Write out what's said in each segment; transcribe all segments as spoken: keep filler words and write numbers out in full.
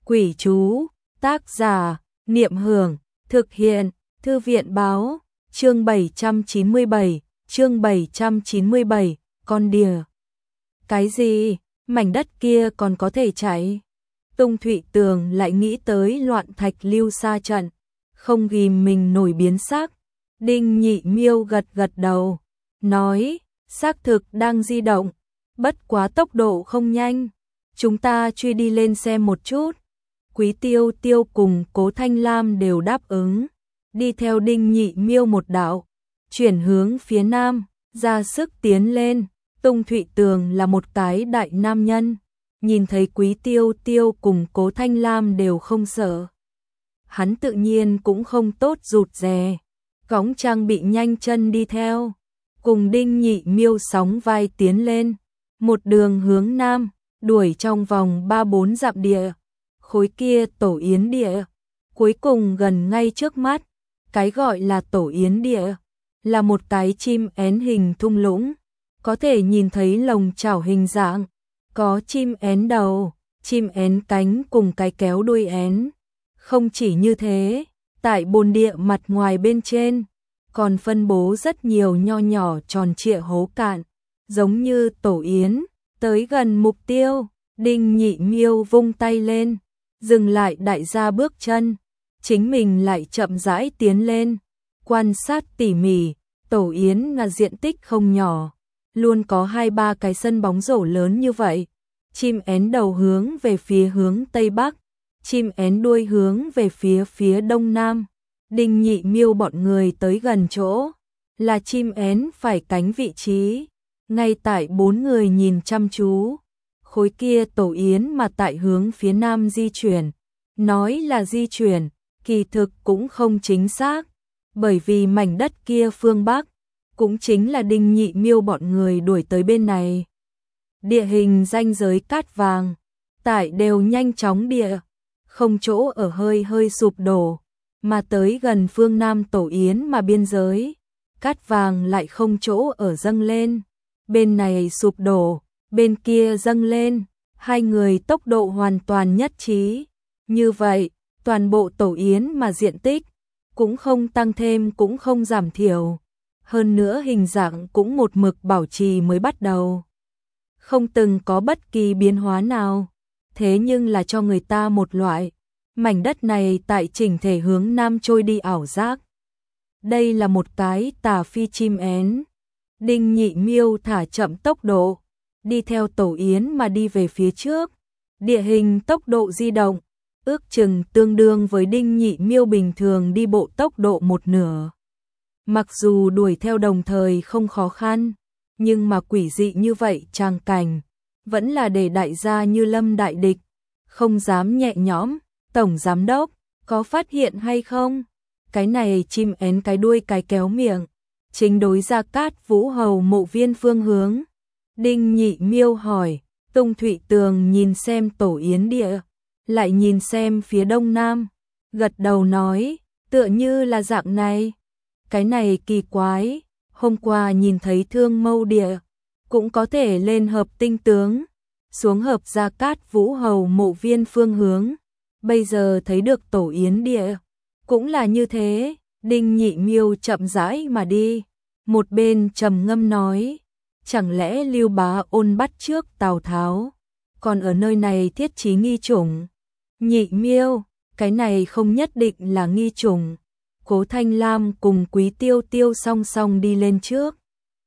Quỷ chú, tác giả, Niệm Hưởng, thực hiện, Thư viện báo, chương bảy trăm chín mươi bảy, chương bảy trăm chín mươi bảy, con đỉa. Cái gì, mảnh đất kia còn có thể chạy? Tung Thụy Tường lại nghĩ tới loạn thạch lưu sa trận, không ghim mình nổi biến sắc. Đinh Nhị Miêu gật gật đầu, nói, xác thực đang di động, bất quá tốc độ không nhanh, chúng ta truy đi lên xem một chút. Quý Tiêu Tiêu cùng Cố Thanh Lam đều đáp ứng, đi theo Đinh Nhị Miêu một đạo, chuyển hướng phía nam, ra sức tiến lên. Tung Thụy Tường là một cái đại nam nhân, nhìn thấy Quý Tiêu Tiêu cùng Cố Thanh Lam đều không sợ. Hắn tự nhiên cũng không tốt rụt rè, cõng trang bị nhanh chân đi theo, cùng Đinh Nhị Miêu sóng vai tiến lên, một đường hướng nam, đuổi trong vòng ba bốn dặm địa. Khối kia tổ yến địa, cuối cùng gần ngay trước mắt. Cái gọi là tổ yến địa, là một cái chim én hình thung lũng, có thể nhìn thấy lồng chảo hình dạng, có chim én đầu, chim én cánh cùng cái kéo đuôi én. Không chỉ như thế, tại bồn địa mặt ngoài bên trên, còn phân bố rất nhiều nho nhỏ tròn trịa hố cạn, giống như tổ yến. Tới gần mục tiêu, Đinh Nhị Miêu vung tay lên, dừng lại đại gia bước chân, chính mình lại chậm rãi tiến lên, quan sát tỉ mỉ. Tổ yến là diện tích không nhỏ, luôn có hai ba cái sân bóng rổ lớn như vậy. Chim én đầu hướng về phía hướng tây bắc, chim én đuôi hướng về phía phía đông nam. Đinh Nhị Miêu bọn người tới gần chỗ, là chim én phải cánh vị trí, ngay tại bốn người nhìn chăm chú. Khối kia tổ yến mà tại hướng phía nam di chuyển, nói là di chuyển, kỳ thực cũng không chính xác, bởi vì mảnh đất kia phương Bắc, cũng chính là Đinh Nhị Miêu bọn người đuổi tới bên này. Địa hình ranh giới cát vàng, tại đều nhanh chóng địa, không chỗ ở hơi hơi sụp đổ, mà tới gần phương Nam tổ yến mà biên giới, cát vàng lại không chỗ ở dâng lên, bên này sụp đổ, bên kia dâng lên, hai người tốc độ hoàn toàn nhất trí. Như vậy, toàn bộ tổ yến mà diện tích cũng không tăng thêm cũng không giảm thiểu, hơn nữa hình dạng cũng một mực bảo trì mới bắt đầu, không từng có bất kỳ biến hóa nào. Thế nhưng là cho người ta một loại mảnh đất này tại chỉnh thể hướng nam trôi đi ảo giác. Đây là một cái tà phi chim én. Đinh Nhị Miêu thả chậm tốc độ, đi theo tổ yến mà đi về phía trước. Địa hình tốc độ di động, ước chừng tương đương với Đinh Nhị Miêu bình thường đi bộ tốc độ một nửa. Mặc dù đuổi theo đồng thời không khó khăn, nhưng mà quỷ dị như vậy tràng cảnh, vẫn là để đại gia như lâm đại địch, không dám nhẹ nhõm. Tổng giám đốc, có phát hiện hay không? Cái này chim én cái đuôi cái kéo miệng, chính đối ra Cát Vũ Hầu mộ viên phương hướng. Đinh Nhị Miêu hỏi. Tung Thụy Tường nhìn xem tổ yến địa, lại nhìn xem phía đông nam, gật đầu nói, tựa như là dạng này. Cái này kỳ quái, hôm qua nhìn thấy Thương Mâu địa, cũng có thể lên hợp tinh tướng, xuống hợp ra Cát Vũ Hầu mộ viên phương hướng. Bây giờ thấy được tổ yến địa, cũng là như thế. Đinh Nhị Miêu chậm rãi mà đi, một bên trầm ngâm nói, chẳng lẽ Lưu Bá Ôn bắt trước Tào Tháo, còn ở nơi này thiết trí nghi chủng? Nhị Miêu, cái này không nhất định là nghi chủng. Cố Thanh Lam cùng Quý Tiêu Tiêu song song đi lên trước,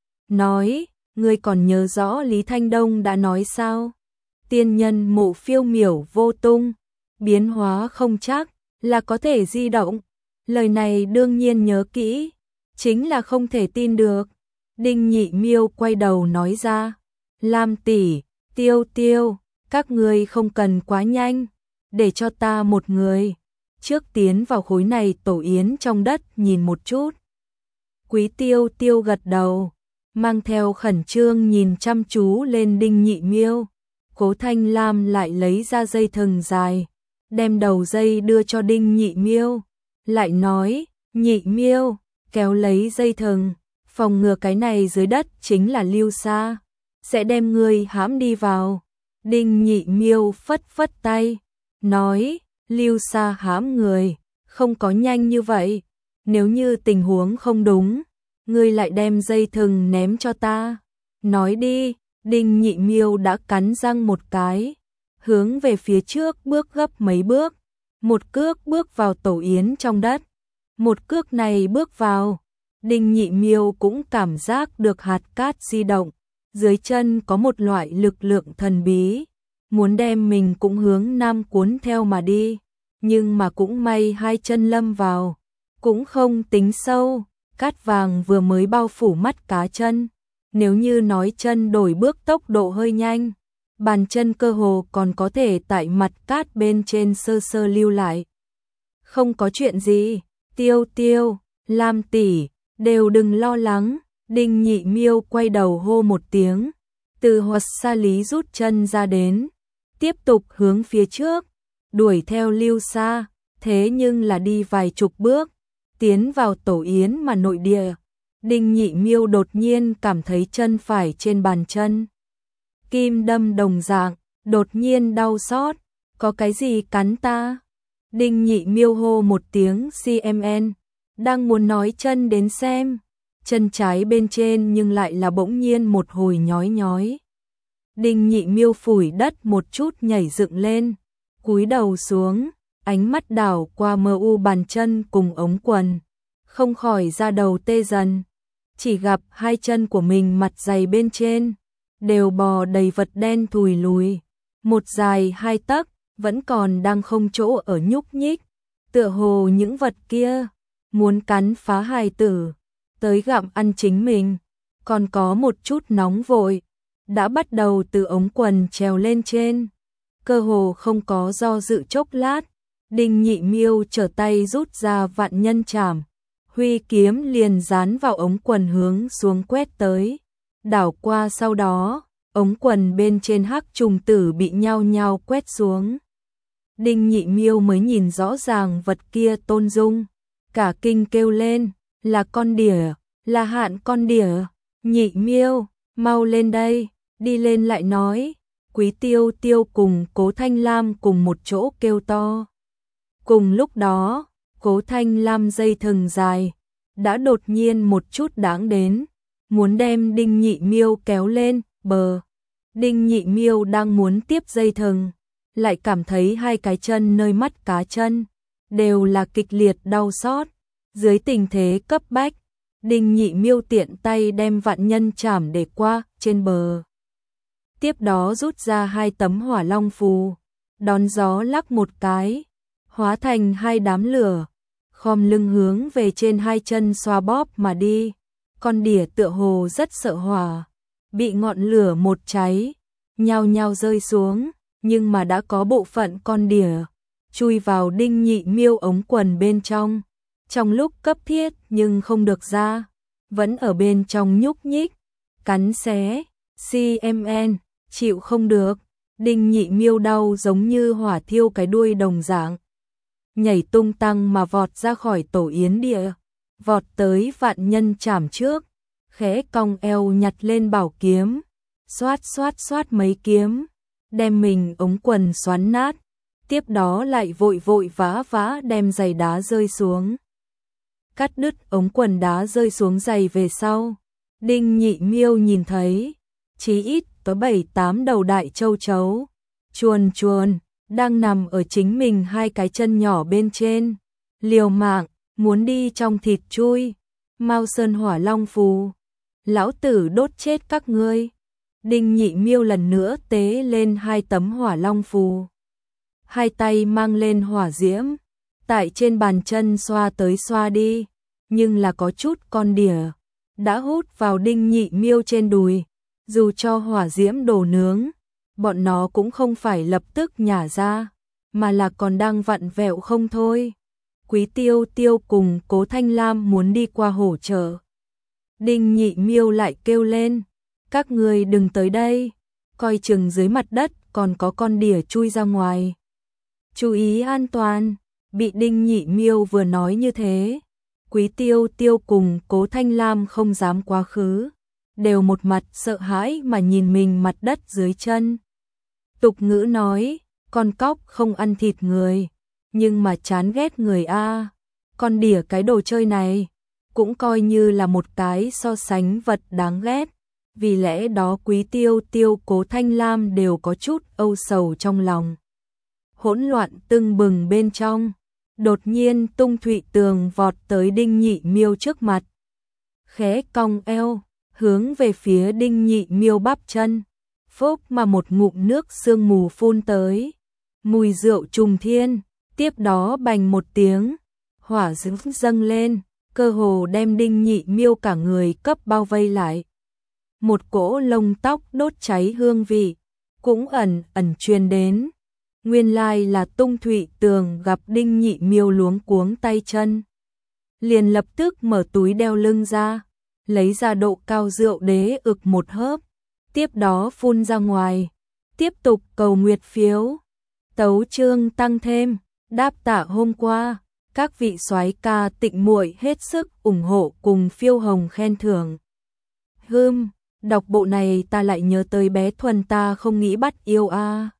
nói, ngươi còn nhớ rõ Lý Thanh Đông đã nói sao? Tiên nhân mộ phiêu miểu vô tung, biến hóa không chắc, là có thể di động. Lời này đương nhiên nhớ kỹ, chính là không thể tin được. Đinh Nhị Miêu quay đầu nói ra, Lam tỷ, Tiêu Tiêu, các ngươi không cần quá nhanh, để cho ta một người trước tiến vào khối này tổ yến trong đất nhìn một chút. Quý Tiêu Tiêu gật đầu, mang theo khẩn trương nhìn chăm chú lên Đinh Nhị Miêu. Cố Thanh Lam lại lấy ra dây thừng dài, đem đầu dây đưa cho Đinh Nhị Miêu, lại nói, Nhị Miêu, kéo lấy dây thừng, phòng ngừa cái này dưới đất chính là lưu sa, sẽ đem ngươi hãm đi vào. Đinh Nhị Miêu phất phất tay, nói, Lưu Sa hãm người, không có nhanh như vậy, nếu như tình huống không đúng, ngươi lại đem dây thừng ném cho ta. Nói đi, Đinh Nhị Miêu đã cắn răng một cái, hướng về phía trước bước gấp mấy bước, một cước bước vào tổ yến trong đất. Một cước này bước vào, Đinh Nhị Miêu cũng cảm giác được hạt cát di động, dưới chân có một loại lực lượng thần bí, muốn đem mình cũng hướng nam cuốn theo mà đi, nhưng mà cũng may hai chân lâm vào, cũng không tính sâu, cát vàng vừa mới bao phủ mắt cá chân, nếu như nói chân đổi bước tốc độ hơi nhanh, bàn chân cơ hồ còn có thể tại mặt cát bên trên sơ sơ lưu lại. Không có chuyện gì, Tiêu Tiêu, Lam tỷ, đều đừng lo lắng. Đinh Nhị Miêu quay đầu hô một tiếng, từ Hoạt Sa Lý rút chân ra đến, tiếp tục hướng phía trước, đuổi theo Lưu Sa, thế nhưng là đi vài chục bước, tiến vào tổ yến mà nội địa. Đinh Nhị Miêu đột nhiên cảm thấy chân phải trên bàn chân kim đâm đồng dạng, đột nhiên đau xót, có cái gì cắn ta? Đinh Nhị Miêu hô một tiếng xê em en, đang muốn nói chân đến xem, chân trái bên trên nhưng lại là bỗng nhiên một hồi nhói nhói. Đinh Nhị Miêu phủi đất một chút nhảy dựng lên, cúi đầu xuống, ánh mắt đảo qua mờ u bàn chân cùng ống quần, không khỏi ra đầu tê dần, chỉ gặp hai chân của mình mặt dày bên trên đều bò đầy vật đen thùi lùi, một dài hai tấc, vẫn còn đang không chỗ ở nhúc nhích, tựa hồ những vật kia muốn cắn phá hài tử, tới gặm ăn chính mình, còn có một chút nóng vội, đã bắt đầu từ ống quần trèo lên trên, cơ hồ không có do dự chốc lát, Đinh Nhị Miêu trở tay rút ra vạn nhân trảm, huy kiếm liền dán vào ống quần hướng xuống quét tới, đảo qua sau đó, ống quần bên trên hắc trùng tử bị nhao nhao quét xuống. Đinh Nhị Miêu mới nhìn rõ ràng vật kia tôn dung, cả kinh kêu lên, là con đỉa, là Hạn con đỉa, Nhị Miêu, mau lên đây, đi lên lại nói, Quý Tiêu Tiêu cùng Cố Thanh Lam cùng một chỗ kêu to. Cùng lúc đó, Cố Thanh Lam dây thừng dài, đã đột nhiên một chút đáng đến, muốn đem Đinh Nhị Miêu kéo lên, bờ. Đinh Nhị Miêu đang muốn tiếp dây thừng, lại cảm thấy hai cái chân nơi mắt cá chân, đều là kịch liệt đau xót. Dưới tình thế cấp bách, Đinh Nhị Miêu tiện tay đem vạn nhân trảm để qua, trên bờ. Tiếp đó rút ra hai tấm hỏa long phù, đón gió lắc một cái, hóa thành hai đám lửa, khom lưng hướng về trên hai chân xoa bóp mà đi. Con đỉa tựa hồ rất sợ hỏa, bị ngọn lửa một cháy, nhao nhao rơi xuống, nhưng mà đã có bộ phận con đỉa chui vào Đinh Nhị Miêu ống quần bên trong, trong lúc cấp thiết nhưng không được ra, vẫn ở bên trong nhúc nhích, cắn xé, xê em en, chịu không được, Đinh Nhị Miêu đau giống như hỏa thiêu cái đuôi đồng dạng, nhảy tung tăng mà vọt ra khỏi tổ yến địa, vọt tới vạn nhân trảm trước, khẽ cong eo nhặt lên bảo kiếm, xoát xoát xoát mấy kiếm, đem mình ống quần xoắn nát, tiếp đó lại vội vội vã vã đem giày đá rơi xuống. Cắt đứt ống quần đá rơi xuống giày về sau, Đinh Nhị Miêu nhìn thấy, chí ít có bảy tám đầu đại châu chấu, chuồn chuồn, đang nằm ở chính mình hai cái chân nhỏ bên trên, liều mạng, muốn đi trong thịt chui, Mao Sơn Hỏa Long phù, lão tử đốt chết các ngươi. Đinh Nhị Miêu lần nữa tế lên hai tấm hỏa long phù, hai tay mang lên hỏa diễm, tại trên bàn chân xoa tới xoa đi, nhưng là có chút con đỉa đã hút vào Đinh Nhị Miêu trên đùi, dù cho hỏa diễm đổ nướng, bọn nó cũng không phải lập tức nhả ra, mà là còn đang vặn vẹo không thôi. Quý Tiêu Tiêu cùng Cố Thanh Lam muốn đi qua hỗ trợ. Đinh Nhị Miêu lại kêu lên, các người đừng tới đây, coi chừng dưới mặt đất còn có con đỉa chui ra ngoài. Chú ý an toàn, bị Đinh Nhị Miêu vừa nói như thế, Quý Tiêu Tiêu cùng Cố Thanh Lam không dám quá khứ, đều một mặt sợ hãi mà nhìn mình mặt đất dưới chân. Tục ngữ nói, con cóc không ăn thịt người, nhưng mà chán ghét người a. Con đỉa cái đồ chơi này cũng coi như là một cái so sánh vật đáng ghét, vì lẽ đó Quý Tiêu Tiêu Cố Thanh Lam đều có chút âu sầu trong lòng. Hỗn loạn tưng bừng bên trong, đột nhiên Tung Thụy Tường vọt tới Đinh Nhị Miêu trước mặt, khẽ cong eo, hướng về phía Đinh Nhị Miêu bắp chân, phốc mà một ngụm nước sương mù phun tới, mùi rượu trùng thiên, tiếp đó bành một tiếng, hỏa diễm dâng lên, cơ hồ đem Đinh Nhị Miêu cả người cấp bao vây lại. Một cỗ lông tóc đốt cháy hương vị cũng ẩn ẩn truyền đến. Nguyên lai là Tung Thụy Tường gặp Đinh Nhị Miêu luống cuống tay chân, liền lập tức mở túi đeo lưng ra, lấy ra độ cao rượu đế ực một hớp, tiếp đó phun ra ngoài, tiếp tục cầu nguyệt phiếu. Tấu chương tăng thêm, đáp tạ hôm qua, các vị soái ca Tịnh Muội hết sức ủng hộ cùng phiêu hồng khen thưởng. Hừm, đọc bộ này ta lại nhớ tới bé Thuần ta không nghĩ bắt yêu a.